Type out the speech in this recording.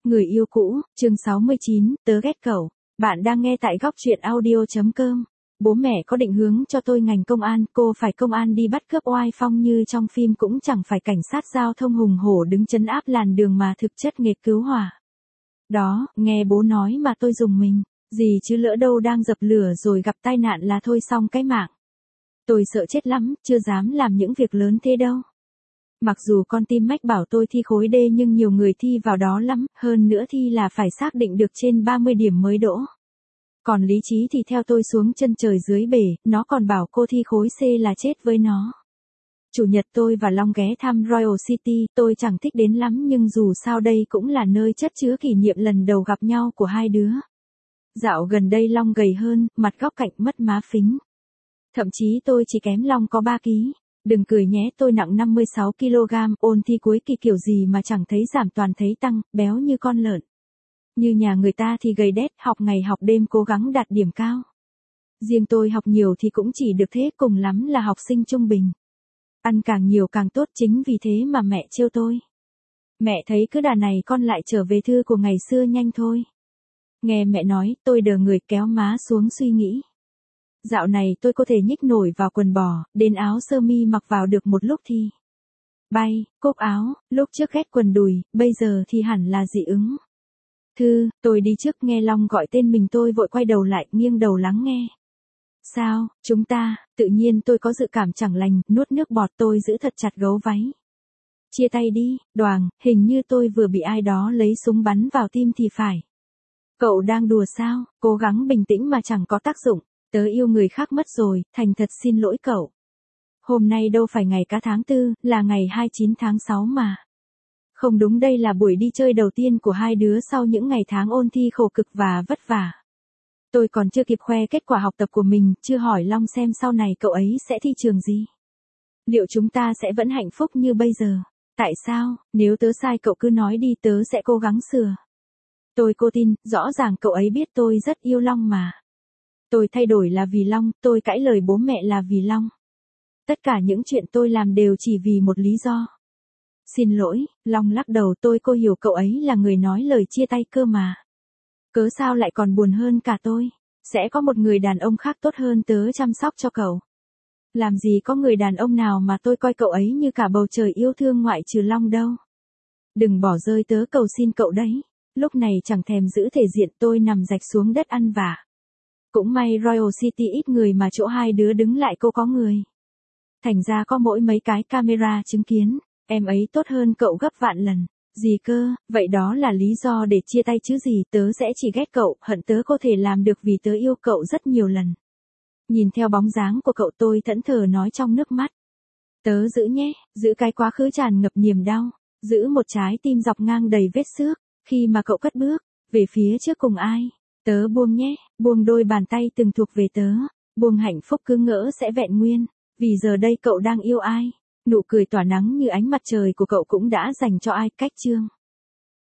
Người yêu cũ, chương 69, tớ ghét cậu. Bạn đang nghe tại góc truyện audio.com. Bố mẹ có định hướng cho tôi ngành công an, cô phải công an đi bắt cướp oai phong như trong phim cũng chẳng phải cảnh sát giao thông hùng hổ đứng trấn áp làn đường mà thực chất nghề cứu hỏa. Đó, nghe bố nói mà tôi rùng mình, gì chứ lỡ đâu đang dập lửa rồi gặp tai nạn là thôi xong cái mạng. Tôi sợ chết lắm, chưa dám làm những việc lớn thế đâu. Mặc dù con tim mách bảo tôi thi khối D nhưng nhiều người thi vào đó lắm, hơn nữa thi là phải xác định được trên 30 điểm mới đỗ. Còn lý trí thì theo tôi xuống chân trời dưới bể, nó còn bảo cô thi khối C là chết với nó. Chủ nhật tôi và Long ghé thăm Royal City, tôi chẳng thích đến lắm nhưng dù sao đây cũng là nơi chất chứa kỷ niệm lần đầu gặp nhau của hai đứa. Dạo gần đây Long gầy hơn, mặt góc cạnh mất má phính. Thậm chí tôi chỉ kém Long có 3 ký. Đừng cười nhé, tôi nặng 56 kg, ôn thi cuối kỳ kiểu gì mà chẳng thấy giảm toàn thấy tăng, béo như con lợn. Như nhà người ta thì gầy đét, học ngày học đêm cố gắng đạt điểm cao. Riêng tôi học nhiều thì cũng chỉ được thế, cùng lắm là học sinh trung bình. Ăn càng nhiều càng tốt, chính vì thế mà mẹ trêu tôi. Mẹ thấy cứ đà này con lại trở về thư của ngày xưa nhanh thôi. Nghe mẹ nói, tôi đờ người kéo má xuống suy nghĩ. Dạo này tôi có thể nhích nổi vào quần bò, đến áo sơ mi mặc vào được một lúc thì bay, cúc áo, lúc trước ghét quần đùi, bây giờ thì hẳn là dị ứng. Thư, tôi đi trước, nghe Long gọi tên mình tôi vội quay đầu lại, nghiêng đầu lắng nghe. Sao, chúng ta, tự nhiên tôi có dự cảm chẳng lành, nuốt nước bọt, tôi giữ thật chặt gấu váy. Chia tay đi, Đoàng, hình như tôi vừa bị ai đó lấy súng bắn vào tim thì phải. Cậu đang đùa sao, cố gắng bình tĩnh mà chẳng có tác dụng. Tớ yêu người khác mất rồi, thành thật xin lỗi cậu. Hôm nay đâu phải ngày cá tháng 4, là ngày 29 tháng 6 mà. Không đúng, đây là buổi đi chơi đầu tiên của hai đứa sau những ngày tháng ôn thi khổ cực và vất vả. Tôi còn chưa kịp khoe kết quả học tập của mình, chưa hỏi Long xem sau này cậu ấy sẽ thi trường gì. Liệu chúng ta sẽ vẫn hạnh phúc như bây giờ? Tại sao, nếu tớ sai cậu cứ nói đi, tớ sẽ cố gắng sửa. Cô tin, rõ ràng cậu ấy biết tôi rất yêu Long mà. Tôi thay đổi là vì Long, tôi cãi lời bố mẹ là vì Long. Tất cả những chuyện tôi làm đều chỉ vì một lý do. Xin lỗi, Long lắc đầu, cô hiểu cậu ấy là người nói lời chia tay cơ mà. Cớ sao lại còn buồn hơn cả tôi? Sẽ có một người đàn ông khác tốt hơn tớ chăm sóc cho cậu. Làm gì có người đàn ông nào mà tôi coi cậu ấy như cả bầu trời yêu thương ngoại trừ Long đâu. Đừng bỏ rơi tớ, cầu xin cậu đấy. Lúc này chẳng thèm giữ thể diện, tôi nằm rạch xuống đất ăn vạ. Cũng may Royal City ít người mà chỗ hai đứa đứng lại cô có người. Thành ra có mỗi mấy cái camera chứng kiến, em ấy tốt hơn cậu gấp vạn lần. Gì cơ, vậy đó là lý do để chia tay chứ gì, tớ sẽ chỉ ghét cậu, hận tớ có thể làm được vì tớ yêu cậu rất nhiều lần. Nhìn theo bóng dáng của cậu tôi thẫn thờ nói trong nước mắt. Tớ giữ nhé, giữ cái quá khứ tràn ngập niềm đau, giữ một trái tim dọc ngang đầy vết xước, khi mà cậu cất bước, về phía trước cùng ai. Tớ buông nhé, buông đôi bàn tay từng thuộc về tớ, buông hạnh phúc cứ ngỡ sẽ vẹn nguyên, vì giờ đây cậu đang yêu ai, nụ cười tỏa nắng như ánh mặt trời của cậu cũng đã dành cho ai, cách chương.